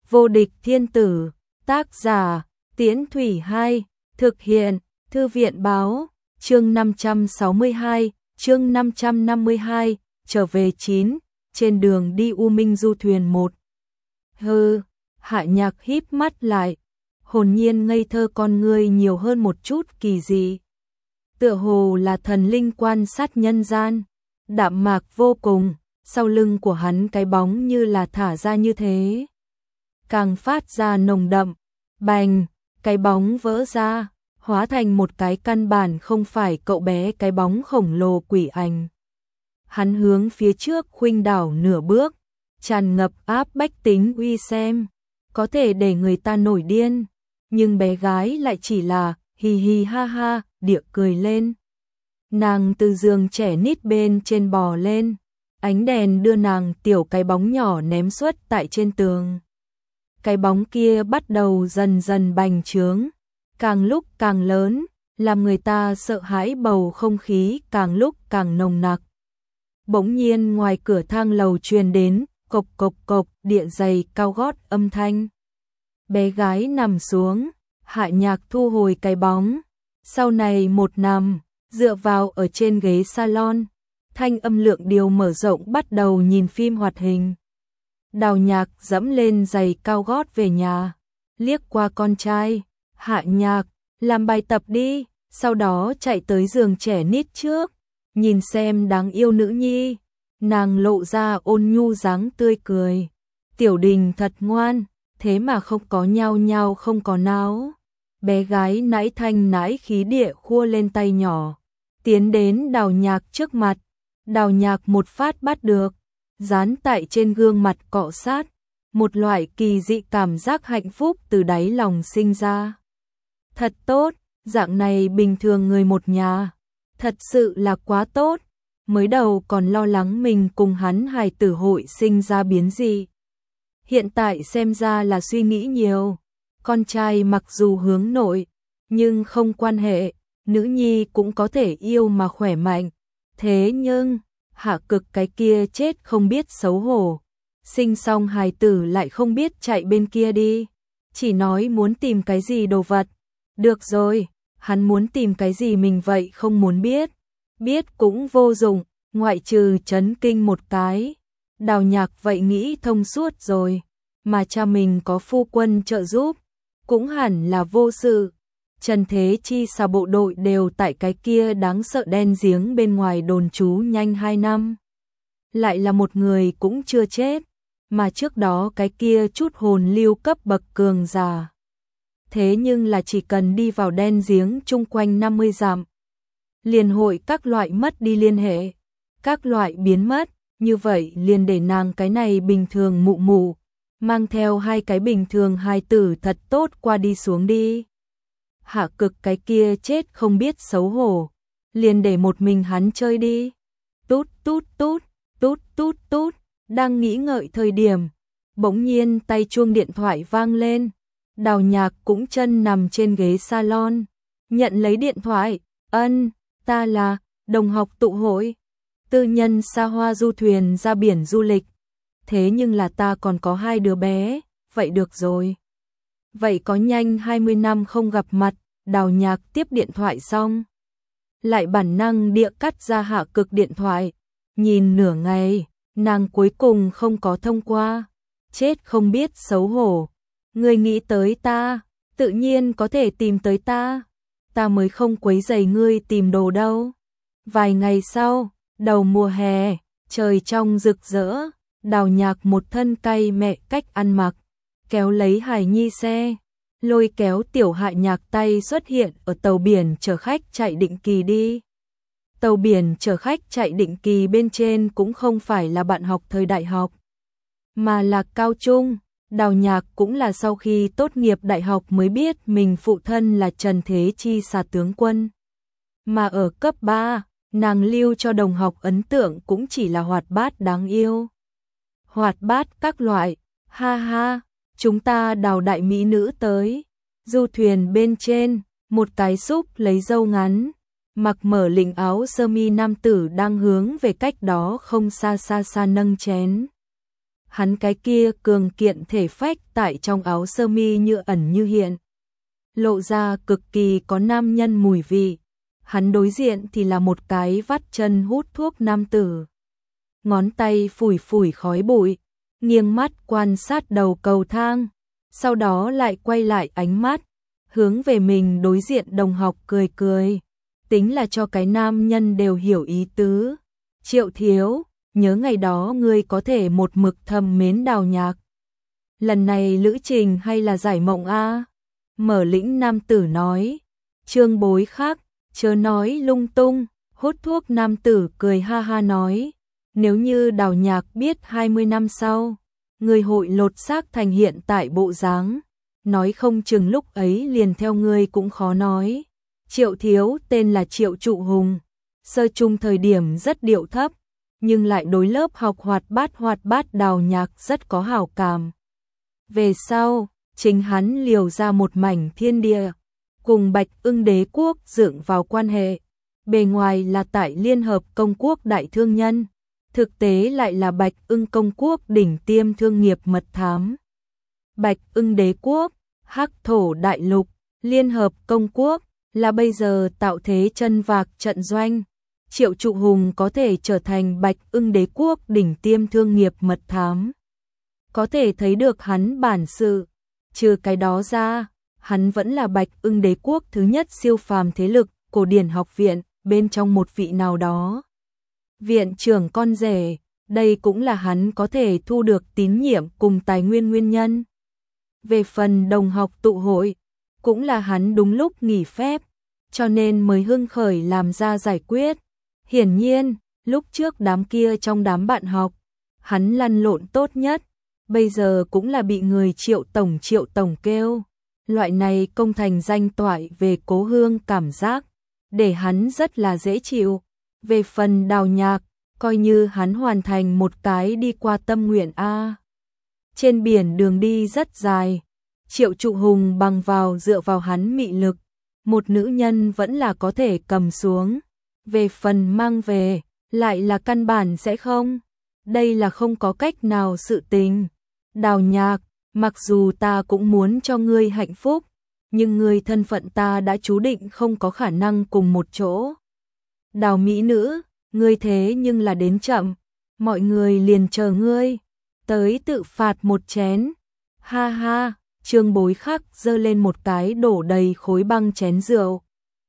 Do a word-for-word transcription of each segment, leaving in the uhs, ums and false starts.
Vô địch thiên tử, tác giả, Tiễn Thủy Hai, thực hiện, Thư viện báo, chương năm trăm sáu mươi hai, chương năm trăm năm mươi hai, trở về chín, trên đường đi U Minh du thuyền một. Hừ, Hạ Nhạc híp mắt lại, hồn nhiên ngây thơ con ngươi nhiều hơn một chút kỳ dị. Tựa hồ là thần linh quan sát nhân gian, đạm mạc vô cùng, sau lưng của hắn cái bóng như là thả ra như thế. Càng phát ra nồng đậm, bành, cái bóng vỡ ra, hóa thành một cái căn bản không phải cậu bé cái bóng khổng lồ quỷ ảnh. Hắn hướng phía trước khuynh đảo nửa bước, tràn ngập áp bách tính uy xem, có thể để người ta nổi điên, nhưng bé gái lại chỉ là hì hì ha ha, địa cười lên. Nàng từ giường trẻ nít bên trên bò lên, ánh đèn đưa nàng tiểu cái bóng nhỏ ném suốt tại trên tường. Cái bóng kia bắt đầu dần dần bành trướng, càng lúc càng lớn, làm người ta sợ hãi, bầu không khí càng lúc càng nồng nặc. Bỗng nhiên ngoài cửa thang lầu truyền đến cộc cộc cộc địa giày cao gót âm thanh. Bé gái nằm xuống, Hạ Nhạc thu hồi cái bóng, sau này một nằm, dựa vào ở trên ghế salon, thanh âm lượng điều mở rộng bắt đầu nhìn phim hoạt hình. Đào Nhạc dẫm lên giày cao gót về nhà, liếc qua con trai, Hạ Nhạc, làm bài tập đi, sau đó chạy tới giường trẻ nít trước, nhìn xem đáng yêu nữ nhi, nàng lộ ra ôn nhu dáng tươi cười. Tiểu Đình thật ngoan, thế mà không có nhao nhao không có náo. Bé gái nãi thanh nãi khí địa khua lên tay nhỏ, tiến đến Đào Nhạc trước mặt, Đào Nhạc một phát bắt được, dán tại trên gương mặt cọ sát, một loại kỳ dị cảm giác hạnh phúc từ đáy lòng sinh ra. Thật tốt, dạng này bình thường người một nhà, thật sự là quá tốt, mới đầu còn lo lắng mình cùng hắn hài tử hội sinh ra biến gì. Hiện tại xem ra là suy nghĩ nhiều, con trai mặc dù hướng nội, nhưng không quan hệ, nữ nhi cũng có thể yêu mà khỏe mạnh. Thế nhưng, Hạ Cực cái kia chết không biết xấu hổ, sinh xong hài tử lại không biết chạy bên kia đi, chỉ nói muốn tìm cái gì đồ vật. Được rồi, hắn muốn tìm cái gì mình vậy không muốn biết, biết cũng vô dụng, ngoại trừ chấn kinh một cái. Đào Nhạc vậy nghĩ thông suốt rồi, mà cha mình có phu quân trợ giúp, cũng hẳn là vô sự. Trần Thế Chi xà bộ đội đều tại cái kia đáng sợ đen giếng bên ngoài đồn trú nhanh hai năm. Lại là một người cũng chưa chết, mà trước đó cái kia chút hồn lưu cấp bậc cường giả. Thế nhưng là chỉ cần đi vào đen giếng chung quanh năm mươi dặm, liền hội các loại mất đi liên hệ, các loại biến mất, như vậy liền để nàng cái này bình thường mụ mụ, mang theo hai cái bình thường hài tử thật tốt qua đi xuống đi. Hạ Cực cái kia chết không biết xấu hổ, liền để một mình hắn chơi đi. Tút tút tút, tút tút tút, đang nghĩ ngợi thời điểm, bỗng nhiên tay chuông điện thoại vang lên. Đào Nhạc cũng chân nằm trên ghế salon, nhận lấy điện thoại, ân, ta là, đồng học tụ hội, tư nhân xa hoa du thuyền ra biển du lịch, thế nhưng là ta còn có hai đứa bé, vậy được rồi. Vậy có nhanh hai mươi năm không gặp mặt, Đào Nhạc tiếp điện thoại xong, lại bản năng địa cắt ra Hạ Cực điện thoại, nhìn nửa ngày, nàng cuối cùng không có thông qua, chết không biết xấu hổ. Ngươi nghĩ tới ta, tự nhiên có thể tìm tới ta, ta mới không quấy rầy ngươi tìm đồ đâu. Vài ngày sau, đầu mùa hè, trời trong rực rỡ, Đào Nhạc một thân cay mẹ cách ăn mặc, kéo lấy hài nhi xe, lôi kéo tiểu Hạ Nhạc tay xuất hiện ở tàu biển chở khách chạy định kỳ đi. Tàu biển chở khách chạy định kỳ bên trên cũng không phải là bạn học thời đại học, mà là cao trung. Đào Nhạc cũng là sau khi tốt nghiệp đại học mới biết mình phụ thân là Trần Thế Chi xà tướng quân. Mà ở cấp ba, nàng lưu cho đồng học ấn tượng cũng chỉ là hoạt bát đáng yêu. Hoạt bát các loại, ha ha, chúng ta Đào đại mỹ nữ tới. Du thuyền bên trên, một cái súp lấy râu ngắn, mặc mở lĩnh áo sơ mi nam tử đang hướng về cách đó không xa xa xa nâng chén. hắn cái kia cường kiện thể phách tại trong áo sơ mi như ẩn như hiện, lộ ra cực kỳ có nam nhân mùi vị. Hắn đối diện thì là một cái vắt chân hút thuốc nam tử, ngón tay phủi phủi khói bụi, nghiêng mắt quan sát đầu cầu thang, sau đó lại quay lại ánh mắt, hướng về mình đối diện đồng học cười cười, tính là cho cái nam nhân đều hiểu ý tứ. Triệu thiếu, nhớ ngày đó ngươi có thể một mực thầm mến Đào Nhạc. Lần này lữ trình hay là giải mộng a? Mở lĩnh nam tử nói. Trương Bối khác, chớ nói lung tung, hút thuốc nam tử cười ha ha nói. Nếu như Đào Nhạc biết hai mươi năm sau, người hội lột xác thành hiện tại bộ dáng, nói không chừng lúc ấy liền theo ngươi cũng khó nói. Triệu thiếu tên là Triệu Trụ Hùng, sơ trung thời điểm rất điệu thấp, nhưng lại đối lớp học hoạt bát hoạt bát Đào Nhạc rất có hảo cảm. Về sau, chính hắn liều ra một mảnh thiên địa, cùng Bạch Ưng đế quốc dựng vào quan hệ, bề ngoài là tại Liên Hợp Công quốc đại thương nhân, thực tế lại là Bạch Ưng Công quốc đỉnh tiêm thương nghiệp mật thám. Bạch Ưng đế quốc, Hắc thổ đại lục, Liên Hợp Công quốc là bây giờ tạo thế chân vạc trận doanh. Triệu Trụ Hùng có thể trở thành Bạch Ưng đế quốc đỉnh tiêm thương nghiệp mật thám, có thể thấy được hắn bản sự. Trừ cái đó ra, hắn vẫn là Bạch Ưng đế quốc thứ nhất siêu phàm thế lực, cổ điển học viện, bên trong một vị nào đó viện trưởng con rể, đây cũng là hắn có thể thu được tín nhiệm cùng tài nguyên nguyên nhân. Về phần đồng học tụ hội, cũng là hắn đúng lúc nghỉ phép, cho nên mới hưng khởi làm ra giải quyết. Hiển nhiên, lúc trước đám kia trong đám bạn học, hắn lăn lộn tốt nhất, bây giờ cũng là bị người Triệu tổng Triệu tổng kêu. Loại này công thành danh toại về cố hương cảm giác, để hắn rất là dễ chịu. Về phần Đào Nhạc, coi như hắn hoàn thành một cái đi qua tâm nguyện a. Trên biển đường đi rất dài, Triệu Trụ Hùng bằng vào dựa vào hắn mị lực, một nữ nhân vẫn là có thể cầm xuống. Về phần mang về, lại là căn bản sẽ không. Đây là không có cách nào sự tình. Đào Nhạc, mặc dù ta cũng muốn cho ngươi hạnh phúc, nhưng ngươi thân phận ta đã chú định không có khả năng cùng một chỗ. Đào mỹ nữ, ngươi thế nhưng là đến chậm, mọi người liền chờ ngươi tới tự phạt một chén. Ha ha, Trương Bối Khắc giơ lên một cái đổ đầy khối băng chén rượu,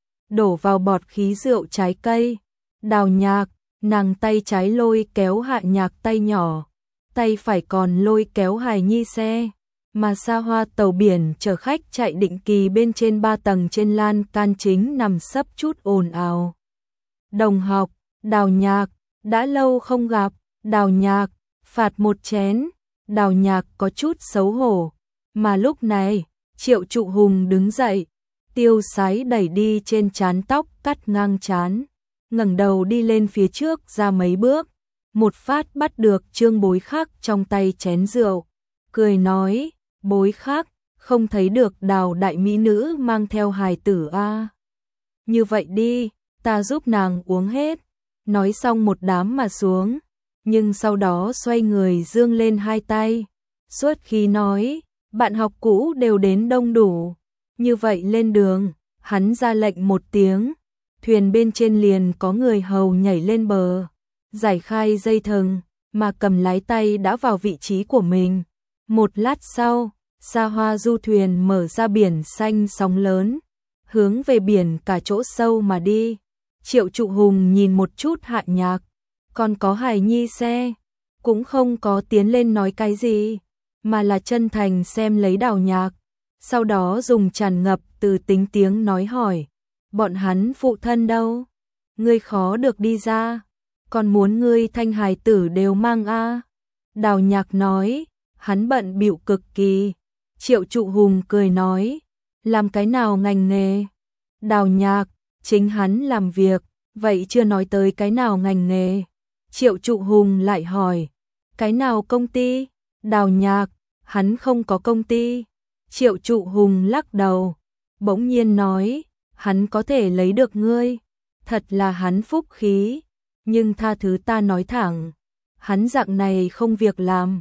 đổ vào bọt khí rượu trái cây. Đào Nhạc, nàng tay trái lôi kéo Hạ Nhạc tay nhỏ, tay phải còn lôi kéo hài nhi xe, mà xa hoa tàu biển chở khách chạy định kỳ bên trên ba tầng trên lan can chính nằm sấp chút ồn ào. Đồng học, Đào Nhạc, đã lâu không gặp. Đào Nhạc, phạt một chén. Đào Nhạc có chút xấu hổ, mà lúc này, Triệu Trụ Hùng đứng dậy, tiêu sái đẩy đi trên trán tóc cắt ngang trán, ngẩng đầu đi lên phía trước ra mấy bước, một phát bắt được Trương Bối Khắc trong tay chén rượu, cười nói, Bối Khắc, không thấy được Đào đại mỹ nữ mang theo hài tử a. Như vậy đi, ta giúp nàng uống hết. Nói xong một đám mà xuống, nhưng sau đó xoay người dương lên hai tay, suốt khi nói, bạn học cũ đều đến đông đủ. Như vậy lên đường, hắn ra lệnh một tiếng, thuyền bên trên liền có người hầu nhảy lên bờ, giải khai dây thừng, mà cầm lái tay đã vào vị trí của mình. Một lát sau, xa hoa du thuyền mở ra biển xanh sóng lớn, hướng về biển cả chỗ sâu mà đi. Triệu Trụ Hùng nhìn một chút Hạ Nhạc, còn có hài nhi xe, cũng không có tiến lên nói cái gì, mà là chân thành xem lấy Đào Nhạc, sau đó dùng tràn ngập từ tính tiếng nói hỏi, bọn hắn phụ thân đâu? Ngươi khó được đi ra, còn muốn ngươi thanh hài tử đều mang a. Đào Nhạc nói, hắn bận bịu cực kỳ. Triệu Trụ Hùng cười nói, làm cái nào ngành nghề? Đào Nhạc, chính hắn làm việc, vậy chưa nói tới cái nào ngành nghề. Triệu Trụ Hùng lại hỏi, cái nào công ty? Đào Nhạc, hắn không có công ty. Triệu Trụ Hùng lắc đầu, bỗng nhiên nói, hắn có thể lấy được ngươi, thật là hắn phúc khí, nhưng tha thứ ta nói thẳng, hắn dạng này không việc làm,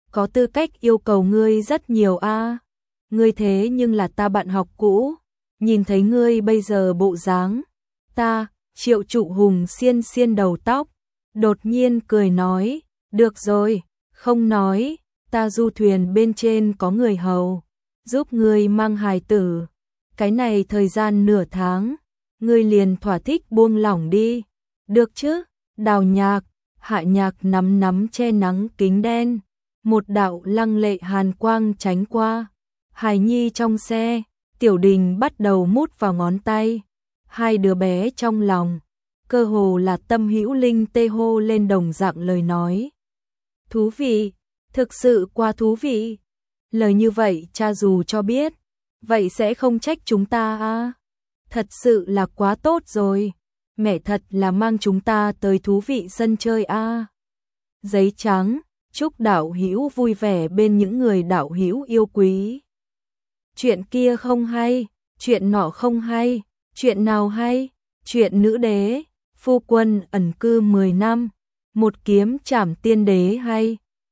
có tư cách yêu cầu ngươi rất nhiều a. Ngươi thế nhưng là ta bạn học cũ, nhìn thấy ngươi bây giờ bộ dáng, ta, Triệu Trụ Hùng xiên xiên đầu tóc, đột nhiên cười nói, được rồi, không nói, ta du thuyền bên trên có người hầu, giúp ngươi mang hài tử, cái này thời gian nửa tháng, ngươi liền thỏa thích buông lỏng đi, được chứ? Đào Nhạc, Hạ Nhạc nắm nắm che nắng kính đen, một đạo lăng lệ hàn quang tránh qua, hài nhi trong xe, Tiểu Đình bắt đầu mút vào ngón tay, hai đứa bé trong lòng, cơ hồ là tâm hữu linh tê hô lên đồng dạng lời nói. Thú vị, thực sự quá thú vị. Lời như vậy cha dù cho biết, vậy sẽ không trách chúng ta à? Thật sự là quá tốt rồi, mẹ thật là mang chúng ta tới thú vị sân chơi à. Giấy trắng, chúc đạo hữu vui vẻ bên những người đạo hữu yêu quý. Chuyện kia không hay, chuyện nọ không hay, chuyện nào hay? Chuyện nữ đế, phu quân ẩn cư mười năm, một kiếm trảm tiên đế hay.